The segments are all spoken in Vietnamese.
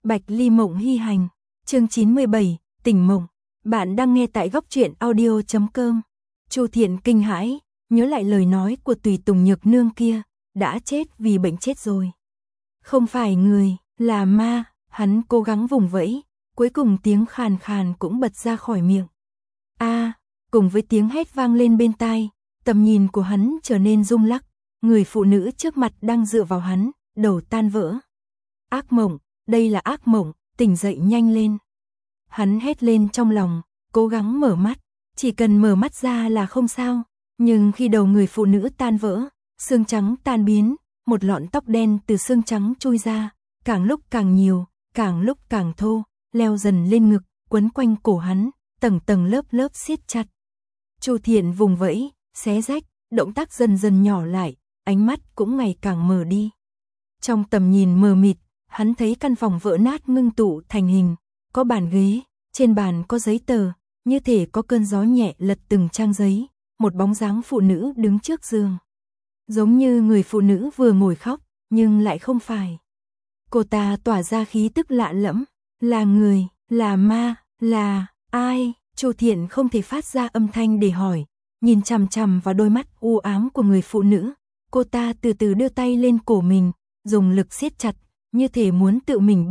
Bạch Ly Mộng Hy Hành, chương 97, Tỉnh Mộng. Bạn đang nghe tại góc truyện audio.com. Chu Thiện kinh hãi, nhớ lại lời nói của Tùy Tùng Nhược Nương kia, đã chết vì bệnh chết rồi. Không phải người, là ma, hắn cố gắng vùng vẫy, cuối cùng tiếng khàn khàn cũng bật ra khỏi miệng. Cùng với tiếng hét vang lên bên tai, tầm nhìn của hắn trở nên rung lắc, người phụ nữ trước mặt đang dựa vào hắn, đầu tan vỡ. Ác mộng, đây là ác mộng, tỉnh dậy nhanh lên. Hắn hét lên trong lòng, cố gắng mở mắt, chỉ cần mở mắt ra là không sao, nhưng khi đầu người phụ nữ tan vỡ, xương trắng tan biến, một lọn tóc đen từ xương trắng chui ra, càng lúc càng nhiều, càng lúc càng thô, leo dần lên ngực, quấn quanh cổ hắn, tầng tầng lớp lớp siết chặt. Chu Thiện vùng vẫy, xé rách, động tác dần dần nhỏ lại, ánh mắt cũng ngày càng mờ đi. Trong tầm nhìn mờ mịt, hắn thấy căn phòng vỡ nát ngưng tụ thành hình, có bàn ghế, trên bàn có giấy tờ, như thể có cơn gió nhẹ lật từng trang giấy, một bóng dáng phụ nữ đứng trước giường. Giống như người phụ nữ vừa ngồi khóc, nhưng lại không phải. Cô ta tỏa ra khí tức lạ lẫm, là người, là ma, là ai? Chu Thiện không thể phát ra âm thanh để hỏi, nhìn chằm chằm vào đôi mắt u ám của người phụ nữ. Cô ta từ từ đưa tay lên cổ mình, dùng lực siết chặt, như thể muốn tự mình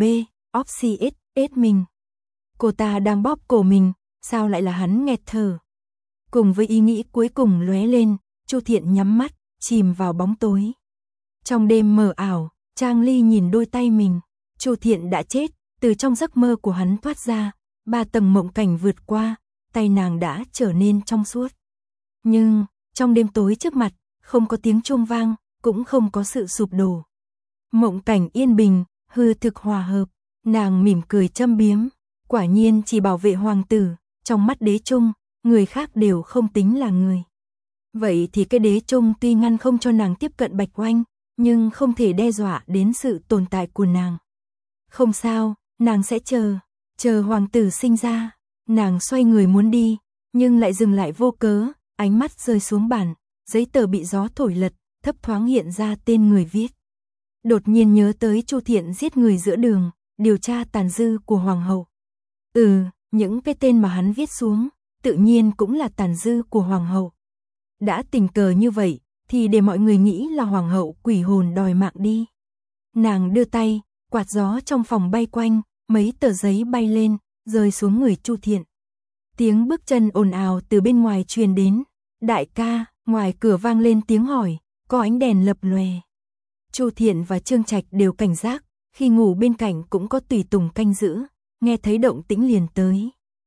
ết mình. Cô ta đang bóp cổ mình, sao lại là hắn nghẹt thở. Cùng với ý nghĩ cuối cùng lóe lên, Chu Thiện nhắm mắt, chìm vào bóng tối. Trong đêm mờ ảo, Trang Ly nhìn đôi tay mình, Chu Thiện đã chết, từ trong giấc mơ của hắn thoát ra, 3 tầng mộng cảnh vượt qua, tay nàng đã trở nên trong suốt. Nhưng, trong đêm tối trước mặt, không có tiếng chuông vang, cũng không có sự sụp đổ. Mộng cảnh yên bình, hư thực hòa hợp, nàng mỉm cười châm biếm, quả nhiên chỉ bảo vệ hoàng tử, trong mắt đế trung, người khác đều không tính là người. Vậy thì cái đế trung tuy ngăn không cho nàng tiếp cận Bạch Oanh, nhưng không thể đe dọa đến sự tồn tại của nàng. Không sao, nàng sẽ chờ hoàng tử sinh ra. Nàng xoay người muốn đi, nhưng lại dừng lại vô cớ, ánh mắt rơi xuống bàn, giấy tờ bị gió thổi lật, thấp thoáng hiện ra tên người viết. Đột nhiên nhớ tới Chu Thiện giết người giữa đường, điều tra tàn dư của hoàng hậu. Những cái tên mà hắn viết xuống, tự nhiên cũng là tàn dư của hoàng hậu. Đã tình cờ như vậy, thì để mọi người nghĩ là hoàng hậu quỷ hồn đòi mạng đi. Nàng đưa tay, quạt gió trong phòng bay quanh, mấy tờ giấy bay lên, rơi xuống người Chu Thiện. Tiếng bước chân ồn ào từ bên ngoài truyền đến. Đại ca, ngoài cửa vang lên tiếng hỏi, có ánh đèn lập lòe. Chu Thiện và Trương Trạch đều cảnh giác, khi ngủ bên cạnh cũng có Tùy Tùng canh giữ, nghe thấy động tĩnh liền tới.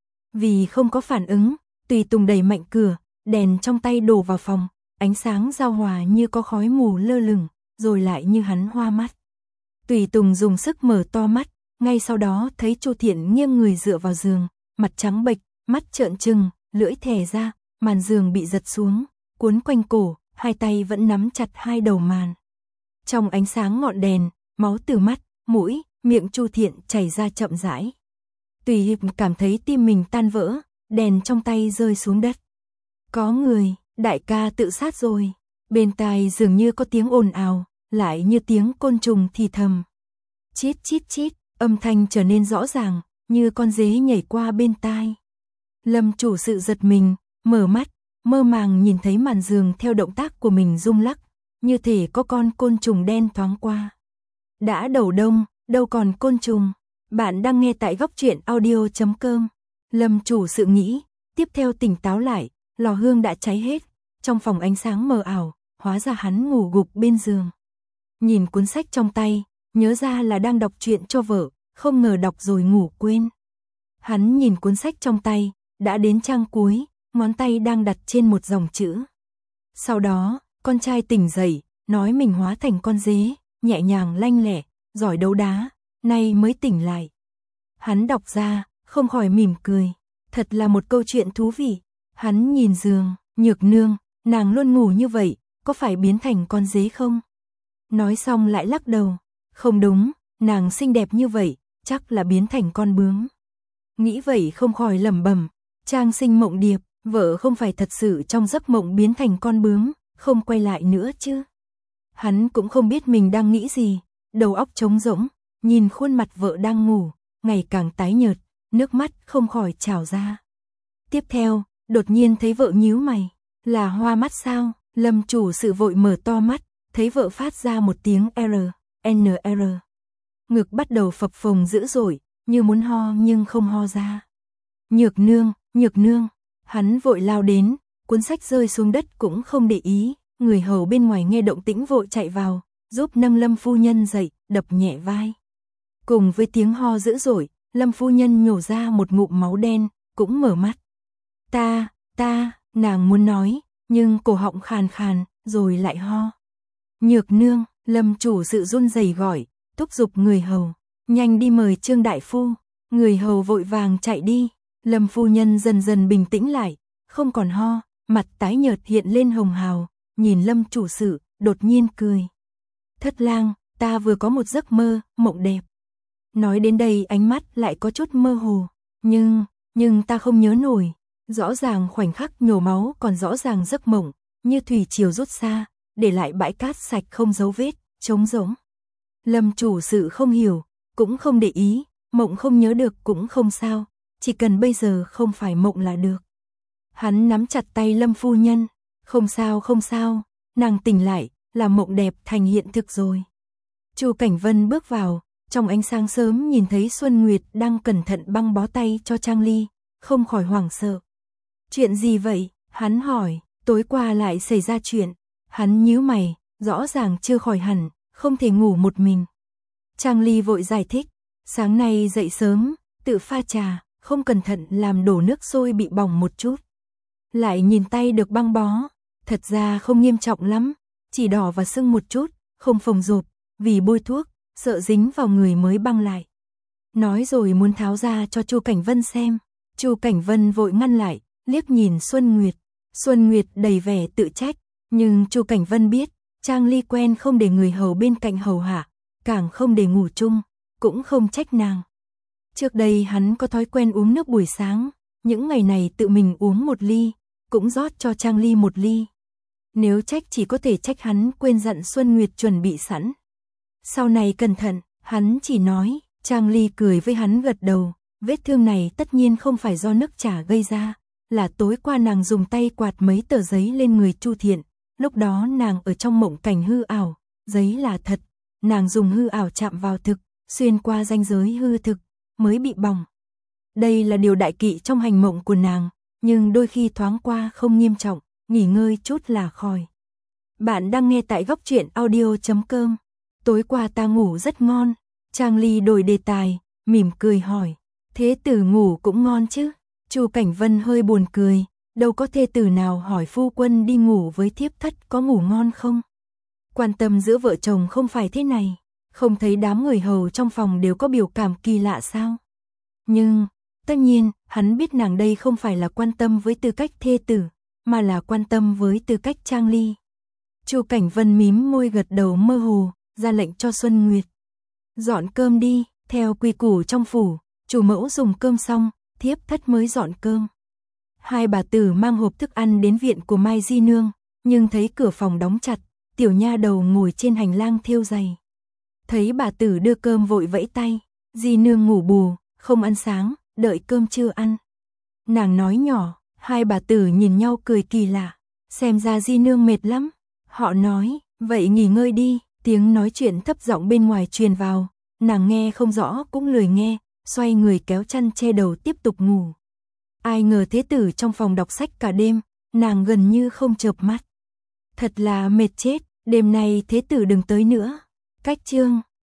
Vì không có phản ứng, Tùy Tùng đẩy mạnh cửa, đèn trong tay đổ vào phòng, ánh sáng giao hòa như có khói mù lơ lửng, rồi lại như hắn hoa mắt. Tùy Tùng dùng sức mở to mắt, ngay sau đó thấy Chu Thiện nghiêng người dựa vào giường, mặt trắng bệch, mắt trợn trừng, lưỡi thè ra, màn giường bị giật xuống, cuốn quanh cổ, hai tay vẫn nắm chặt hai đầu màn. Trong ánh sáng ngọn đèn, máu từ mắt, mũi, miệng Chu Thiện chảy ra chậm rãi. Tùy Hiệp cảm thấy tim mình tan vỡ, đèn trong tay rơi xuống đất. Có người, đại ca tự sát rồi. Bên tai dường như có tiếng ồn ào, lại như tiếng côn trùng thì thầm. Chít chít chít, âm thanh trở nên rõ ràng, như con dế nhảy qua bên tai. Lâm chủ sự giật mình, mở mắt, mơ màng nhìn thấy màn giường theo động tác của mình rung lắc, như thể có con côn trùng đen thoáng qua. Đã đầu đông, đâu còn côn trùng. Bạn đang nghe tại góc truyện audio.com. Lâm chủ sự nghĩ, tiếp theo tỉnh táo lại, lò hương đã cháy hết, trong phòng ánh sáng mờ ảo, hóa ra hắn ngủ gục bên giường. Nhìn cuốn sách trong tay, nhớ ra là đang đọc truyện cho vợ, không ngờ đọc rồi ngủ quên. Hắn nhìn cuốn sách trong tay, đã đến trang cuối, ngón tay đang đặt trên một dòng chữ. Sau đó, con trai tỉnh dậy, nói mình hóa thành con dế, nhẹ nhàng lanh lẹ, giỏi đấu đá, nay mới tỉnh lại. Hắn đọc ra, không khỏi mỉm cười, thật là một câu chuyện thú vị. Hắn nhìn giường, Nhược Nương, nàng luôn ngủ như vậy, có phải biến thành con dế không? Nói xong lại lắc đầu, không đúng, nàng xinh đẹp như vậy, chắc là biến thành con bướm. Nghĩ vậy không khỏi lẩm bẩm, Trang Sinh mộng điệp, vợ không phải thật sự trong giấc mộng biến thành con bướm, không quay lại nữa chứ? Hắn cũng không biết mình đang nghĩ gì, đầu óc trống rỗng, nhìn khuôn mặt vợ đang ngủ, ngày càng tái nhợt, nước mắt không khỏi trào ra. Tiếp theo, đột nhiên thấy vợ nhíu mày, là hoa mắt sao? Lâm chủ sự vội mở to mắt, thấy vợ phát ra một tiếng NR. Ngực bắt đầu phập phồng dữ dội, như muốn ho nhưng không ho ra. Nhược nương, hắn vội lao đến, cuốn sách rơi xuống đất cũng không để ý, người hầu bên ngoài nghe động tĩnh vội chạy vào, giúp nâng Lâm phu nhân dậy, đập nhẹ vai. Cùng với tiếng ho dữ dội, Lâm phu nhân nhổ ra một ngụm máu đen, cũng mở mắt. Ta, nàng muốn nói, nhưng cổ họng khàn khàn, rồi lại ho. Nhược nương, Lâm chủ sự run rẩy gọi, thúc giục người hầu, nhanh đi mời Trương đại phu. Người hầu vội vàng chạy đi, Lâm phu nhân dần dần bình tĩnh lại, không còn ho, mặt tái nhợt hiện lên hồng hào, nhìn Lâm chủ sự, đột nhiên cười. Thất lang, ta vừa có một giấc mơ, mộng đẹp. Nói đến đây ánh mắt lại có chút mơ hồ, nhưng ta không nhớ nổi, rõ ràng khoảnh khắc nhổ máu còn rõ ràng giấc mộng, như thủy triều rút xa, để lại bãi cát sạch không dấu vết, trống rỗng. Lâm chủ sự không hiểu, cũng không để ý, mộng không nhớ được cũng không sao, chỉ cần bây giờ không phải mộng là được. Hắn nắm chặt tay Lâm phu nhân, không sao, nàng tỉnh lại, là mộng đẹp thành hiện thực rồi. Chu Cảnh Vân bước vào, trong ánh sáng sớm nhìn thấy Xuân Nguyệt đang cẩn thận băng bó tay cho Trang Ly, không khỏi hoảng sợ. Chuyện gì vậy? Hắn hỏi, tối qua lại xảy ra chuyện. Hắn nhíu mày, rõ ràng chưa khỏi hẳn, không thể ngủ một mình. Trang Ly vội giải thích, sáng nay dậy sớm, tự pha trà, không cẩn thận làm đổ nước sôi bị bỏng một chút. Lại nhìn tay được băng bó, thật ra không nghiêm trọng lắm, chỉ đỏ và sưng một chút, không phồng rộp, vì bôi thuốc, sợ dính vào người mới băng lại. Nói rồi muốn tháo ra cho Chu Cảnh Vân xem, Chu Cảnh Vân vội ngăn lại, liếc nhìn Xuân Nguyệt. Xuân Nguyệt đầy vẻ tự trách, nhưng Chu Cảnh Vân biết, Trang Ly quen không để người hầu bên cạnh hầu hạ, càng không để ngủ chung, cũng không trách nàng. Trước đây hắn có thói quen uống nước buổi sáng, những ngày này tự mình uống một ly, cũng rót cho Trang Ly một ly. Nếu trách chỉ có thể trách hắn quên dặn Xuân Nguyệt chuẩn bị sẵn. Sau này cẩn thận, hắn chỉ nói, Trang Ly cười với hắn gật đầu, vết thương này tất nhiên không phải do nước trà gây ra, là tối qua nàng dùng tay quạt mấy tờ giấy lên người Chu Thiện, lúc đó nàng ở trong mộng cảnh hư ảo, giấy là thật, nàng dùng hư ảo chạm vào thực, xuyên qua ranh giới hư thực, mới bị bỏng. Đây là điều đại kỵ trong hành mộng của nàng, nhưng đôi khi thoáng qua không nghiêm trọng, nghỉ ngơi chút là khỏi. Bạn đang nghe tại góc truyện audio.com. Tối qua ta ngủ rất ngon. Trang Ly đổi đề tài, mỉm cười hỏi, thế tử ngủ cũng ngon chứ? Chu Cảnh Vân hơi buồn cười, đâu có thê tử nào hỏi phu quân đi ngủ với thiếp thất có ngủ ngon không? Quan tâm giữa vợ chồng không phải thế này, không thấy đám người hầu trong phòng đều có biểu cảm kỳ lạ sao? Nhưng, tất nhiên, hắn biết nàng đây không phải là quan tâm với tư cách thê tử, mà là quan tâm với tư cách Trang Ly. Chu Cảnh Vân mím môi gật đầu mơ hồ, ra lệnh cho Xuân Nguyệt. Dọn cơm đi, theo quy củ trong phủ, chủ mẫu dùng cơm xong, thiếp thất mới dọn cơm. Hai bà tử mang hộp thức ăn đến viện của Mai Di Nương, nhưng thấy cửa phòng đóng chặt, tiểu nha đầu ngồi trên hành lang thêu giày. Thấy bà tử đưa cơm vội vẫy tay, Di Nương ngủ bù, không ăn sáng, đợi cơm chưa ăn. Nàng nói nhỏ, hai bà tử nhìn nhau cười kỳ lạ, xem ra Di Nương mệt lắm. Họ nói, vậy nghỉ ngơi đi, tiếng nói chuyện thấp giọng bên ngoài truyền vào, nàng nghe không rõ cũng lười nghe, xoay người kéo chăn che đầu tiếp tục ngủ. Ai ngờ thế tử trong phòng đọc sách cả đêm, nàng gần như không chợp mắt. Thật là mệt chết, đêm nay thế tử đừng tới nữa. Cách chương